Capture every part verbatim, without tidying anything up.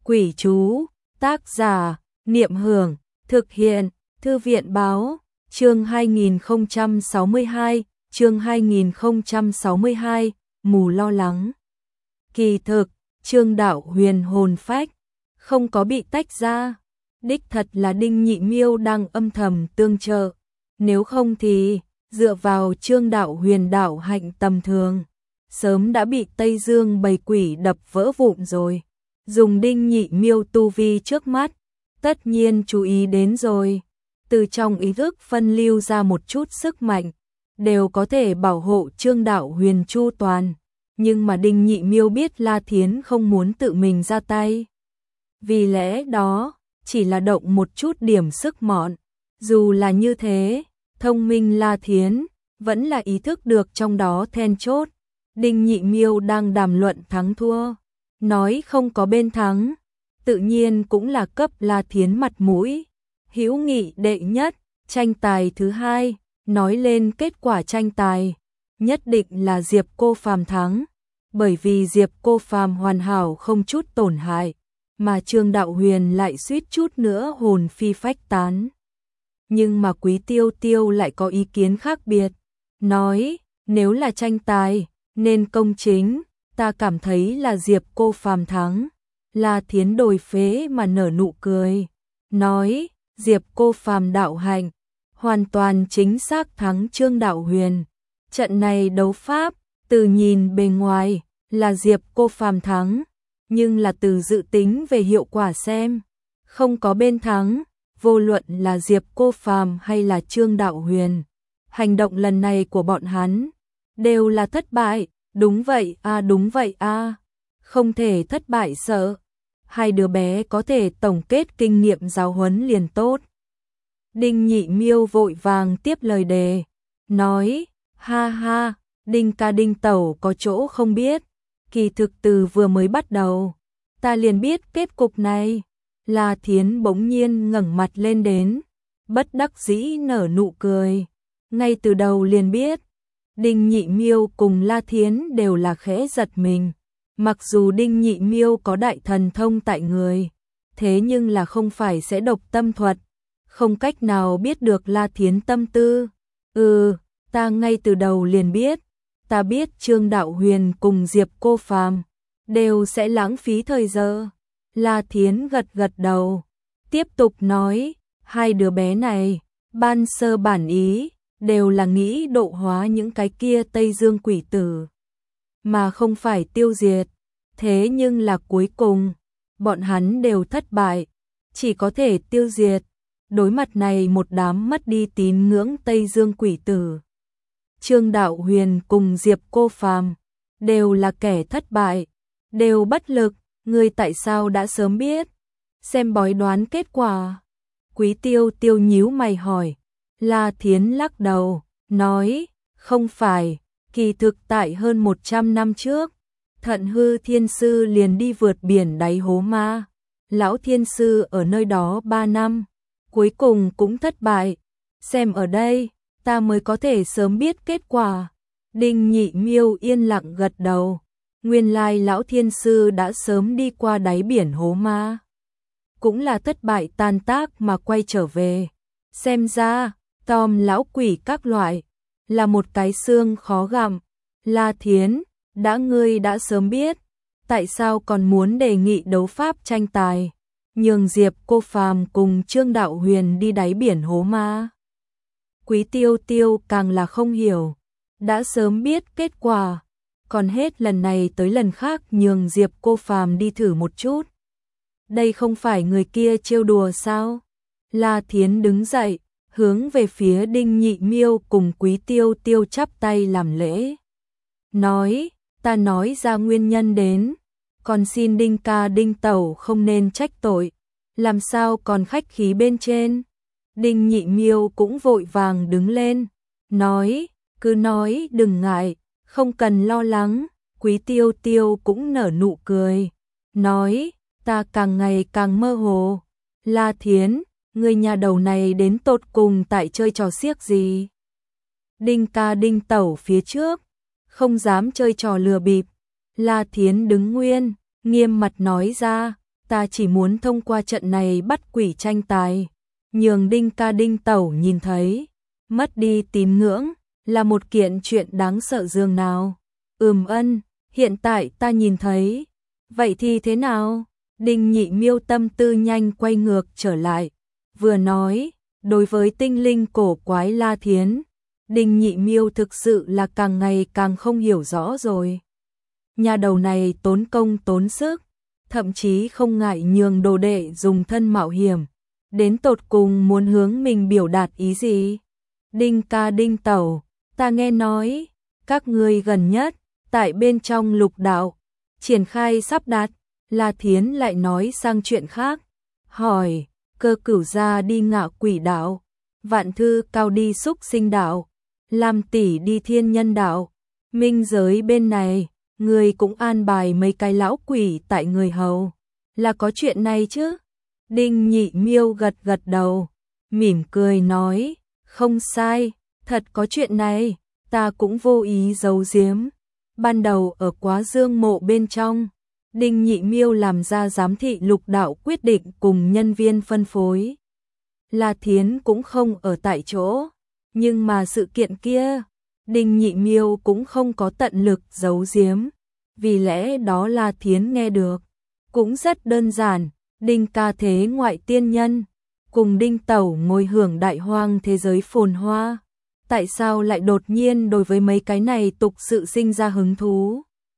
Quỷ chú, tác giả, Niệm Hưởng, thực hiện, Thư viện Báo, chương hai nghìn không trăm sáu mươi hai, chương hai nghìn không trăm sáu mươi hai, mù lo lắng. Kỳ thực, Trương Đạo Huyền hồn phách, không có bị tách ra, đích thật là Đinh Nhị Miêu đang âm thầm tương trợ, nếu không thì, dựa vào Trương Đạo Huyền đạo hạnh tầm thường, sớm đã bị Tây Dương bầy quỷ đập vỡ vụn rồi. Dùng Đinh Nhị Miêu tu vi trước mắt, tất nhiên chú ý đến rồi, từ trong ý thức phân lưu ra một chút sức mạnh, đều có thể bảo hộ Trương Đạo Huyền chu toàn, nhưng mà Đinh Nhị Miêu biết La Thiến không muốn tự mình ra tay. Vì lẽ đó, chỉ là động một chút điểm sức mọn, dù là như thế, thông minh La Thiến vẫn là ý thức được trong đó then chốt, Đinh Nhị Miêu đang đàm luận thắng thua. Nói không có bên thắng, tự nhiên cũng là cấp La Thiến mặt mũi. Hữu nghị đệ nhất, tranh tài thứ hai, nói lên kết quả tranh tài, nhất định là Diệp Cô Phàm thắng, bởi vì Diệp Cô Phàm hoàn hảo không chút tổn hại, mà Trương Đạo Huyền lại suýt chút nữa hồn phi phách tán. Nhưng mà Quý Tiêu Tiêu lại có ý kiến khác biệt, nói, nếu là tranh tài, nên công chính. Ta cảm thấy là Diệp Cô Phàm thắng. La Thiến đổi phế mà nở nụ cười, nói, Diệp Cô Phàm đạo hạnh, hoàn toàn chính xác thắng Trương Đạo Huyền. Trận này đấu pháp, từ nhìn bề ngoài, là Diệp Cô Phàm thắng, nhưng là từ dự tính về hiệu quả xem, không có bên thắng, vô luận là Diệp Cô Phàm hay là Trương Đạo Huyền. Hành động lần này của bọn hắn, đều là thất bại. Đúng vậy a à, đúng vậy a à. Không thể thất bại sợ. Hai đứa bé có thể tổng kết kinh nghiệm giáo huấn liền tốt. Đinh Nhị Miêu vội vàng tiếp lời đề, nói, ha ha, Đinh ca Đinh tẩu có chỗ không biết, kỳ thực từ vừa mới bắt đầu, ta liền biết kết cục này. La Thiến bỗng nhiên ngẩng mặt lên đến, bất đắc dĩ nở nụ cười, ngay từ đầu liền biết. Đinh Nhị Miêu cùng La Thiến đều là khẽ giật mình, mặc dù Đinh Nhị Miêu có đại thần thông tại người, thế nhưng là không phải sẽ độc tâm thuật, không cách nào biết được La Thiến tâm tư. Ừ, ta ngay từ đầu liền biết, ta biết Trương Đạo Huyền cùng Diệp Cô Phàm đều sẽ lãng phí thời giờ. La Thiến gật gật đầu, tiếp tục nói, hai đứa bé này, ban sơ bản ý, đều là nghĩ độ hóa những cái kia Tây Dương quỷ tử, mà không phải tiêu diệt. Thế nhưng là cuối cùng, bọn hắn đều thất bại, chỉ có thể tiêu diệt. Đối mặt này một đám mất đi tín ngưỡng Tây Dương quỷ tử, Trương Đạo Huyền cùng Diệp Cô Phàm đều là kẻ thất bại, đều bất lực. Ngươi tại sao đã sớm biết? Xem bói đoán kết quả. Quý Tiêu Tiêu nhíu mày hỏi. La Thiến lắc đầu, nói, không phải, kỳ thực tại hơn một trăm năm trước, Thận Hư Thiên Sư liền đi vượt biển đáy hố ma. Lão Thiên Sư ở nơi đó ba năm, cuối cùng cũng thất bại. Xem ở đây, ta mới có thể sớm biết kết quả. Đinh Nhị Miêu yên lặng gật đầu, nguyên lai Lão Thiên Sư đã sớm đi qua đáy biển hố ma, cũng là thất bại tan tác mà quay trở về. Xem ra, Tom lão quỷ các loại, là một cái xương khó gặm. La Thiến, đã ngươi đã sớm biết, tại sao còn muốn đề nghị đấu pháp tranh tài, nhường Diệp Cô Phàm cùng Trương Đạo Huyền đi đáy biển hố ma? Quý Tiêu Tiêu càng là không hiểu, đã sớm biết kết quả, còn hết lần này tới lần khác nhường Diệp Cô Phàm đi thử một chút. Đây không phải người kia trêu đùa sao? La Thiến đứng dậy, hướng về phía Đinh Nhị Miêu cùng Quý Tiêu Tiêu chắp tay làm lễ. Nói, ta nói ra nguyên nhân đến, còn xin Đinh ca Đinh tẩu không nên trách tội, làm sao còn khách khí bên trên. Đinh Nhị Miêu cũng vội vàng đứng lên, nói, cứ nói đừng ngại, không cần lo lắng. Quý Tiêu Tiêu cũng nở nụ cười, nói, ta càng ngày càng mơ hồ. La Thiến, người nhà đầu này đến tột cùng tại chơi trò xiếc gì? Đinh ca Đinh tẩu phía trước, không dám chơi trò lừa bịp. La Thiến đứng nguyên, nghiêm mặt nói ra, ta chỉ muốn thông qua trận này bắt quỷ tranh tài, nhường Đinh ca Đinh tẩu nhìn thấy, mất đi tín ngưỡng, là một kiện chuyện đáng sợ dường nào. Ừm ân, hiện tại ta nhìn thấy, vậy thì thế nào? Đinh Nhị Miêu tâm tư nhanh quay ngược trở lại, vừa nói, đối với tinh linh cổ quái La Thiến, Đinh Nhị Miêu thực sự là càng ngày càng không hiểu rõ rồi. Nhà đầu này tốn công tốn sức, thậm chí không ngại nhường đồ đệ dùng thân mạo hiểm, đến tột cùng muốn hướng mình biểu đạt ý gì? Đinh ca Đinh tẩu, ta nghe nói, các ngươi gần nhất, tại bên trong lục đạo, triển khai sắp đặt, La Thiến lại nói sang chuyện khác, hỏi, Cơ Cửu gia đi Ngạ Quỷ đạo, Vạn Thư Cao đi Xúc Sinh đạo, Lam tỷ đi Thiên Nhân đạo, minh giới bên này, người cũng an bài mấy cái lão quỷ tại người hầu, là có chuyện này chứ? Đinh Nhị Miêu gật gật đầu, mỉm cười nói, không sai, thật có chuyện này, ta cũng vô ý giấu giếm. Ban đầu ở Quá Dương mộ bên trong, Đinh Nhị Miêu làm ra giám thị lục đạo quyết định cùng nhân viên phân phối. La Thiến cũng không ở tại chỗ, nhưng mà sự kiện kia, Đinh Nhị Miêu cũng không có tận lực giấu giếm, vì lẽ đó La Thiến nghe được. Cũng rất đơn giản, Đinh ca thế ngoại tiên nhân, cùng Đinh tẩu ngồi hưởng đại hoang thế giới phồn hoa. Tại sao lại đột nhiên đối với mấy cái này tục sự sinh ra hứng thú?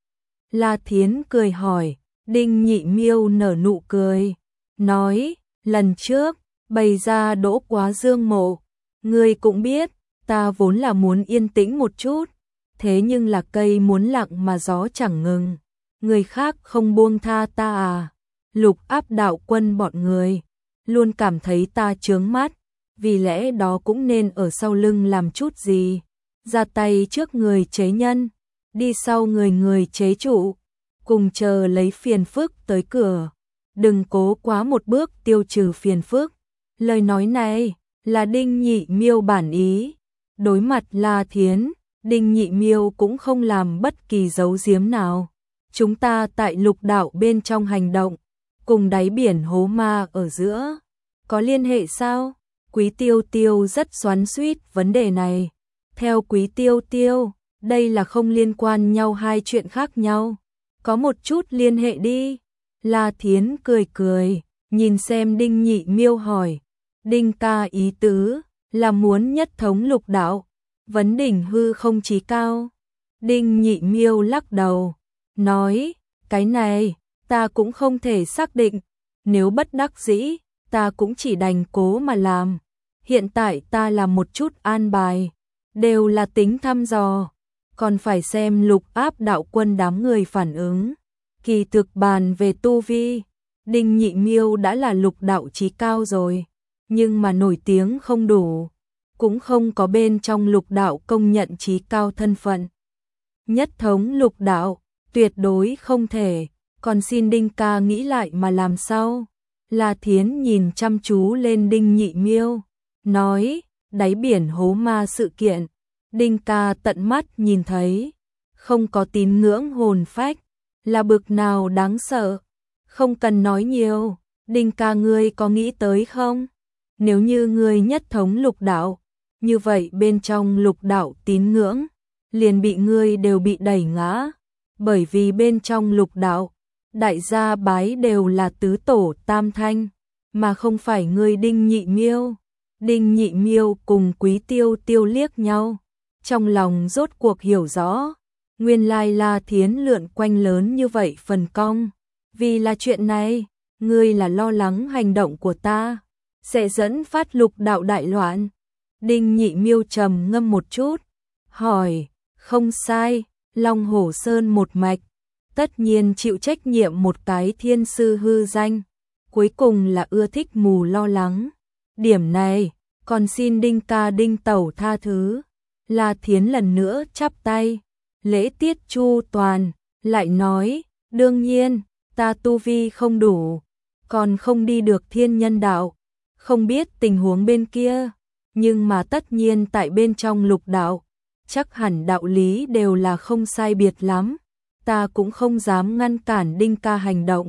La Thiến cười hỏi, Đinh Nhị Miêu nở nụ cười, nói, lần trước, bày ra đỗ Quá Dương mộ, ngươi cũng biết, ta vốn là muốn yên tĩnh một chút, thế nhưng là cây muốn lặng mà gió chẳng ngừng, người khác không buông tha ta à? Lục Áp đạo quân bọn người, luôn cảm thấy ta chướng mắt, vì lẽ đó cũng nên ở sau lưng làm chút gì, ra tay trước người chế nhân, đi sau người người chế trụ, cùng chờ lấy phiền phức tới cửa, đừng cố quá một bước tiêu trừ phiền phức. Lời nói này là Đinh Nhị Miêu bản ý, đối mặt La Thiến, Đinh Nhị Miêu cũng không làm bất kỳ giấu giếm nào. Chúng ta tại lục đạo bên trong hành động, cùng đáy biển hố ma ở giữa, có liên hệ sao? Quý Tiêu Tiêu rất xoắn xuýt vấn đề này. Theo Quý Tiêu Tiêu, đây là không liên quan nhau hai chuyện khác nhau. Có một chút liên hệ đi. La Thiến cười cười, nhìn xem Đinh Nhị Miêu hỏi. Đinh ca ý tứ, là muốn nhất thống lục đạo, vấn đỉnh hư không chí cao. Đinh Nhị Miêu lắc đầu, nói, cái này, ta cũng không thể xác định, nếu bất đắc dĩ, ta cũng chỉ đành cố mà làm. Hiện tại ta làm một chút an bài, đều là tính thăm dò, còn phải xem Lục Áp đạo quân đám người phản ứng. Kỳ thực bàn về tu vi, Đinh Nhị Miêu đã là lục đạo chí cao rồi, nhưng mà nổi tiếng không đủ, cũng không có bên trong lục đạo công nhận chí cao thân phận. Nhất thống lục đạo, tuyệt đối không thể, còn xin Đinh ca nghĩ lại mà làm sao? La Thiến nhìn chăm chú lên Đinh Nhị Miêu, nói, đáy biển hố ma sự kiện, Đinh ca tận mắt nhìn thấy, không có tín ngưỡng hồn phách, là bực nào đáng sợ, không cần nói nhiều, Đinh ca ngươi có nghĩ tới không? Nếu như ngươi nhất thống lục đạo, như vậy bên trong lục đạo tín ngưỡng, liền bị ngươi đều bị đẩy ngã, bởi vì bên trong lục đạo, đại gia bái đều là tứ tổ tam thanh, mà không phải ngươi Đinh Nhị Miêu. Đinh Nhị Miêu cùng Quý Tiêu Tiêu liếc nhau, trong lòng rốt cuộc hiểu rõ, nguyên lai La Thiến lượn quanh lớn như vậy phần cong, vì là chuyện này, ngươi là lo lắng hành động của ta sẽ dẫn phát lục đạo đại loạn. Đinh Nhị Miêu trầm ngâm một chút, hỏi, không sai, Long Hổ Sơn một mạch, tất nhiên chịu trách nhiệm một cái thiên sư hư danh, cuối cùng là ưa thích mù lo lắng. Điểm này, còn xin Đinh ca Đinh tẩu tha thứ. La Thiến lần nữa chắp tay, lễ tiết chu toàn, lại nói, đương nhiên, ta tu vi không đủ, còn không đi được thiên nhân đạo, không biết tình huống bên kia, nhưng mà tất nhiên tại bên trong lục đạo, chắc hẳn đạo lý đều là không sai biệt lắm, ta cũng không dám ngăn cản Đinh ca hành động,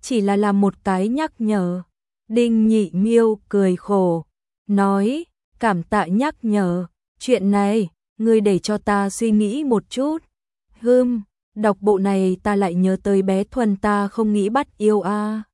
chỉ là làm một cái nhắc nhở. Đinh Nhị Miêu cười khổ, nói, cảm tạ nhắc nhở, chuyện này, ngươi để cho ta suy nghĩ một chút. Hừm, đọc bộ này ta lại nhớ tới bé Thuần ta không nghĩ bắt yêu a. À.